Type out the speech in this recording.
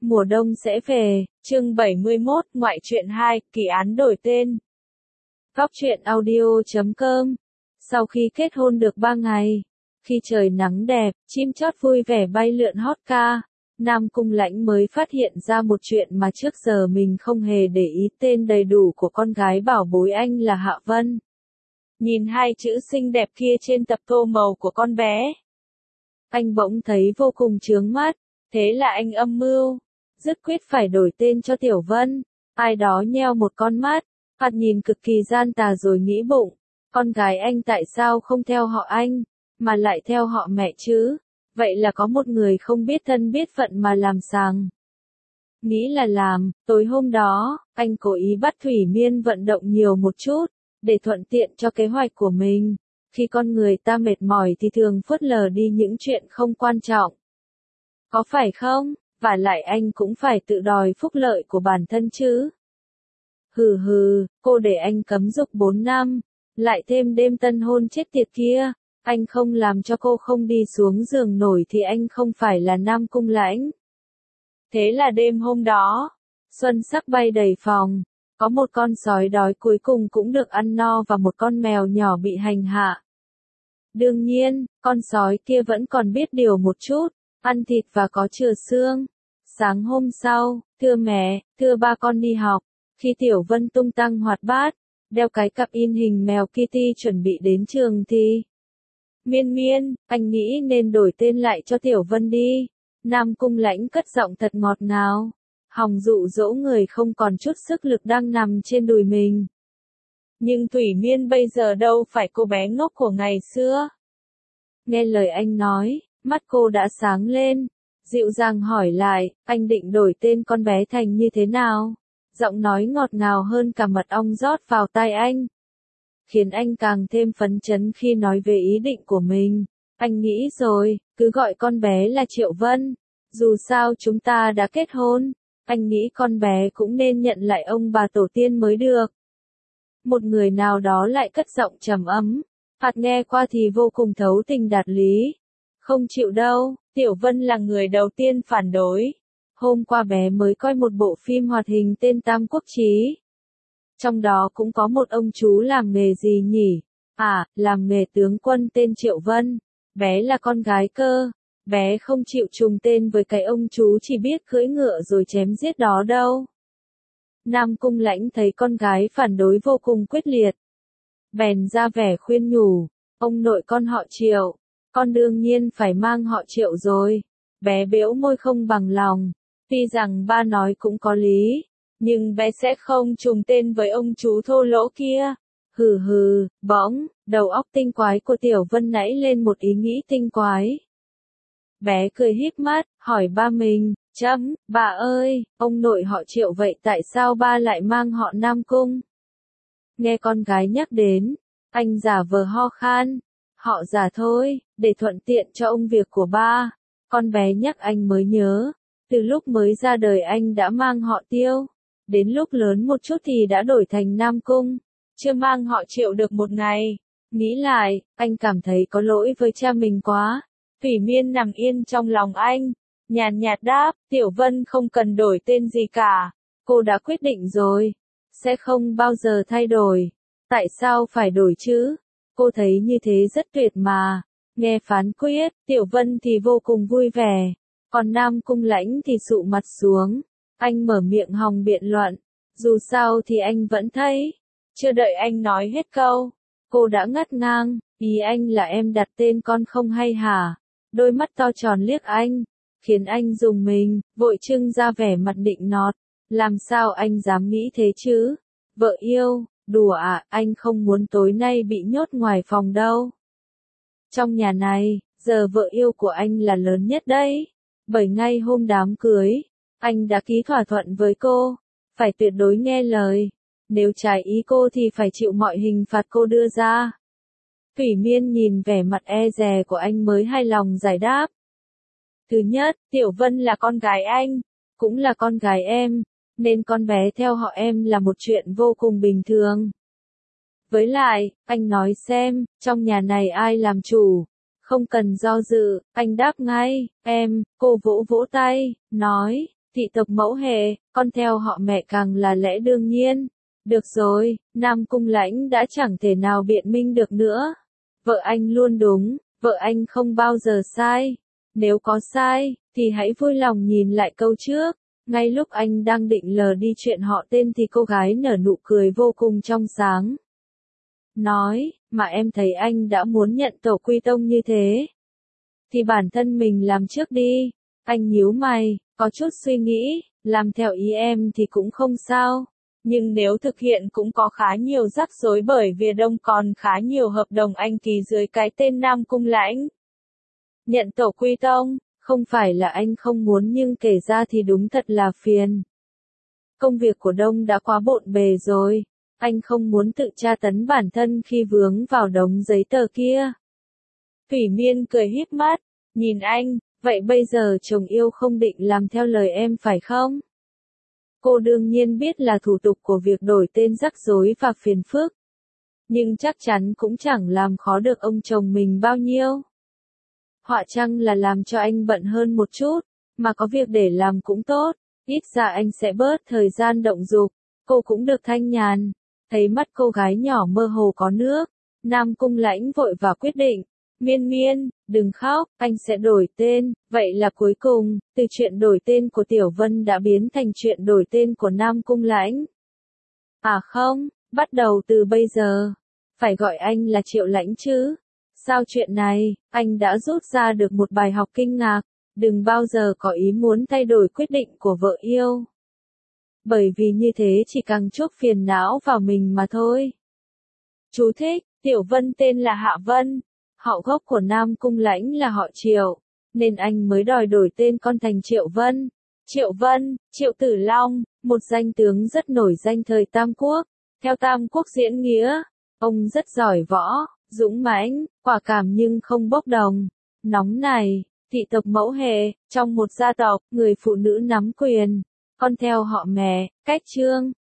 Mùa đông sẽ về, chương 71, ngoại truyện 2, kỳ án đổi tên. Góc truyện audio.com. Sau khi kết hôn được 3 ngày, khi trời nắng đẹp, chim chót vui vẻ bay lượn hót ca, Nam Cung Lãnh mới phát hiện ra một chuyện mà trước giờ mình không hề để ý. Tên đầy đủ của con gái bảo bối anh là Hạ Vân. Nhìn hai chữ xinh đẹp kia trên tập tô màu của con bé, anh bỗng thấy vô cùng chướng mắt. Thế là anh âm mưu, dứt quyết phải đổi tên cho Tiểu Vân. Ai đó nheo một con mắt, thoạt nhìn cực kỳ gian tà rồi nghĩ bụng, con gái anh tại sao không theo họ anh, mà lại theo họ mẹ chứ? Vậy là có một người không biết thân biết phận mà làm sàng. Nghĩ là làm, tối hôm đó, anh cố ý bắt Thủy Miên vận động nhiều một chút, để thuận tiện cho kế hoạch của mình. Khi con người ta mệt mỏi thì thường phớt lờ đi những chuyện không quan trọng. Có phải không? Và lại anh cũng phải tự đòi phúc lợi của bản thân chứ. Hừ hừ, cô để anh cấm dục 4 năm, lại thêm đêm tân hôn chết tiệt kia, anh không làm cho cô không đi xuống giường nổi thì anh không phải là Nam Cung Lãnh. Thế là đêm hôm đó, xuân sắc bay đầy phòng, có một con sói đói cuối cùng cũng được ăn no và một con mèo nhỏ bị hành hạ. Đương nhiên, con sói kia vẫn còn biết điều một chút, ăn thịt và có chừa xương. Sáng hôm sau, thưa mẹ, thưa ba con đi học, khi Tiểu Vân tung tăng hoạt bát, đeo cái cặp in hình mèo Kitty chuẩn bị đến trường thì... Miên Miên, anh nghĩ nên đổi tên lại cho Tiểu Vân đi. Nam Cung Lãnh cất giọng thật ngọt ngào, hòng dụ dỗ người không còn chút sức lực đang nằm trên đùi mình. Nhưng Thủy Miên bây giờ đâu phải cô bé ngốc của ngày xưa. Nghe lời anh nói, mắt cô đã sáng lên, dịu dàng hỏi lại, anh định đổi tên con bé thành như thế nào? Giọng nói ngọt ngào hơn cả mật ong rót vào tai anh, khiến anh càng thêm phấn chấn khi nói về ý định của mình. Anh nghĩ rồi, cứ gọi con bé là Triệu Vân. Dù sao chúng ta đã kết hôn, anh nghĩ con bé cũng nên nhận lại ông bà tổ tiên mới được. Một người nào đó lại cất giọng trầm ấm, hạt nghe qua thì vô cùng thấu tình đạt lý. Không chịu đâu, Tiểu Vân là người đầu tiên phản đối. Hôm qua bé mới coi một bộ phim hoạt hình tên Tam Quốc Chí. Trong đó cũng có một ông chú làm nghề gì nhỉ? À, làm nghề tướng quân tên Triệu Vân. Bé là con gái cơ. Bé không chịu trùng tên với cái ông chú chỉ biết cưỡi ngựa rồi chém giết đó đâu. Nam Cung Lãnh thấy con gái phản đối vô cùng quyết liệt, bèn ra vẻ khuyên nhủ, ông nội con họ Triệu, con đương nhiên phải mang họ Triệu rồi. Bé bĩu môi không bằng lòng, tuy rằng ba nói cũng có lý, nhưng bé sẽ không trùng tên với ông chú thô lỗ kia. Hừ hừ, bỗng, đầu óc tinh quái của Tiểu Vân nảy lên một ý nghĩ tinh quái. Bé cười híp mắt, hỏi ba mình, bà ơi, ông nội họ Triệu vậy tại sao ba lại mang họ Nam Cung? Nghe con gái nhắc đến, anh giả vờ ho khan, họ giả thôi, để thuận tiện cho ông việc của ba. Con bé nhắc anh mới nhớ, từ lúc mới ra đời anh đã mang họ Tiêu, đến lúc lớn một chút thì đã đổi thành Nam Cung, chưa mang họ Triệu được một ngày. Nghĩ lại, anh cảm thấy có lỗi với cha mình quá. Thủy Miên nằm yên trong lòng anh, nhàn nhạt đáp, Tiểu Vân không cần đổi tên gì cả, cô đã quyết định rồi, sẽ không bao giờ thay đổi. Tại sao phải đổi chứ? Cô thấy như thế rất tuyệt mà. Nghe phán quyết, Tiểu Vân thì vô cùng vui vẻ, còn Nam Cung Lãnh thì sụ mặt xuống. Anh mở miệng hòng biện luận, dù sao thì anh vẫn thấy. Chưa đợi anh nói hết câu, cô đã ngắt ngang, ý anh là em đặt tên con không hay hả? Đôi mắt to tròn liếc anh, khiến anh rùng mình, vội trưng ra vẻ mặt định nọt. Làm sao anh dám nghĩ thế chứ? Vợ yêu, đùa à, anh không muốn tối nay bị nhốt ngoài phòng đâu. Trong nhà này, giờ vợ yêu của anh là lớn nhất đấy. Bởi ngay hôm đám cưới, anh đã ký thỏa thuận với cô, phải tuyệt đối nghe lời. Nếu trái ý cô thì phải chịu mọi hình phạt cô đưa ra. Thủy Miên nhìn vẻ mặt e dè của anh mới hài lòng giải đáp. Thứ nhất, Tiểu Vân là con gái anh, cũng là con gái em, nên con bé theo họ em là một chuyện vô cùng bình thường. Với lại, anh nói xem, trong nhà này ai làm chủ? Không cần do dự, anh đáp ngay, em. Cô vỗ vỗ tay, nói, Thị tộc mẫu hệ, con theo họ mẹ càng là lẽ đương nhiên. Được rồi, Nam Cung Lãnh đã chẳng thể nào biện minh được nữa. Vợ anh luôn đúng, vợ anh không bao giờ sai. Nếu có sai, thì hãy vui lòng nhìn lại câu trước. Ngay lúc anh đang định lờ đi chuyện họ tên thì cô gái nở nụ cười vô cùng trong sáng. Nói, mà em thấy anh đã muốn nhận tổ quy tông như thế. Thì bản thân mình làm trước đi. Anh nhíu mày, có chút suy nghĩ, làm theo ý em thì cũng không sao. Nhưng nếu thực hiện cũng có khá nhiều rắc rối bởi vì Đông còn khá nhiều hợp đồng anh ký dưới cái tên Nam Cung Lãnh. Nhận tổ quy tông, không phải là anh không muốn nhưng kể ra thì đúng thật là phiền. Công việc của Đông đã quá bộn bề rồi, anh không muốn tự tra tấn bản thân khi vướng vào đống giấy tờ kia. Thủy Miên cười híp mắt, nhìn anh, vậy bây giờ chồng yêu không định làm theo lời em phải không? Cô đương nhiên biết là thủ tục của việc đổi tên rắc rối và phiền phức. Nhưng chắc chắn cũng chẳng làm khó được ông chồng mình bao nhiêu. Họa chăng là làm cho anh bận hơn một chút, mà có việc để làm cũng tốt, ít ra anh sẽ bớt thời gian động dục, cô cũng được thanh nhàn. Thấy mắt cô gái nhỏ mơ hồ có nước, Nam Cung Lãnh vội và quyết định, Miên Miên, đừng khóc, anh sẽ đổi tên. Vậy là cuối cùng, từ chuyện đổi tên của Tiểu Vân đã biến thành chuyện đổi tên của Nam Cung Lãnh. À không, bắt đầu từ bây giờ, phải gọi anh là Triệu Lãnh chứ. Sao chuyện này, anh đã rút ra được một bài học kinh ngạc, đừng bao giờ có ý muốn thay đổi quyết định của vợ yêu. Bởi vì như thế chỉ càng chuốc phiền não vào mình mà thôi. Chú thích, Tiểu Vân tên là Hạ Vân, họ gốc của Nam Cung Lãnh là họ Triệu, nên anh mới đòi đổi tên con thành Triệu Vân. Triệu Vân, Triệu Tử Long, một danh tướng rất nổi danh thời Tam Quốc. Theo Tam Quốc diễn nghĩa, ông rất giỏi võ, dũng mãnh, quả cảm nhưng không bốc đồng. Nóng này, thị tộc mẫu hệ, trong một gia tộc, người phụ nữ nắm quyền, con theo họ mẹ, cách trương,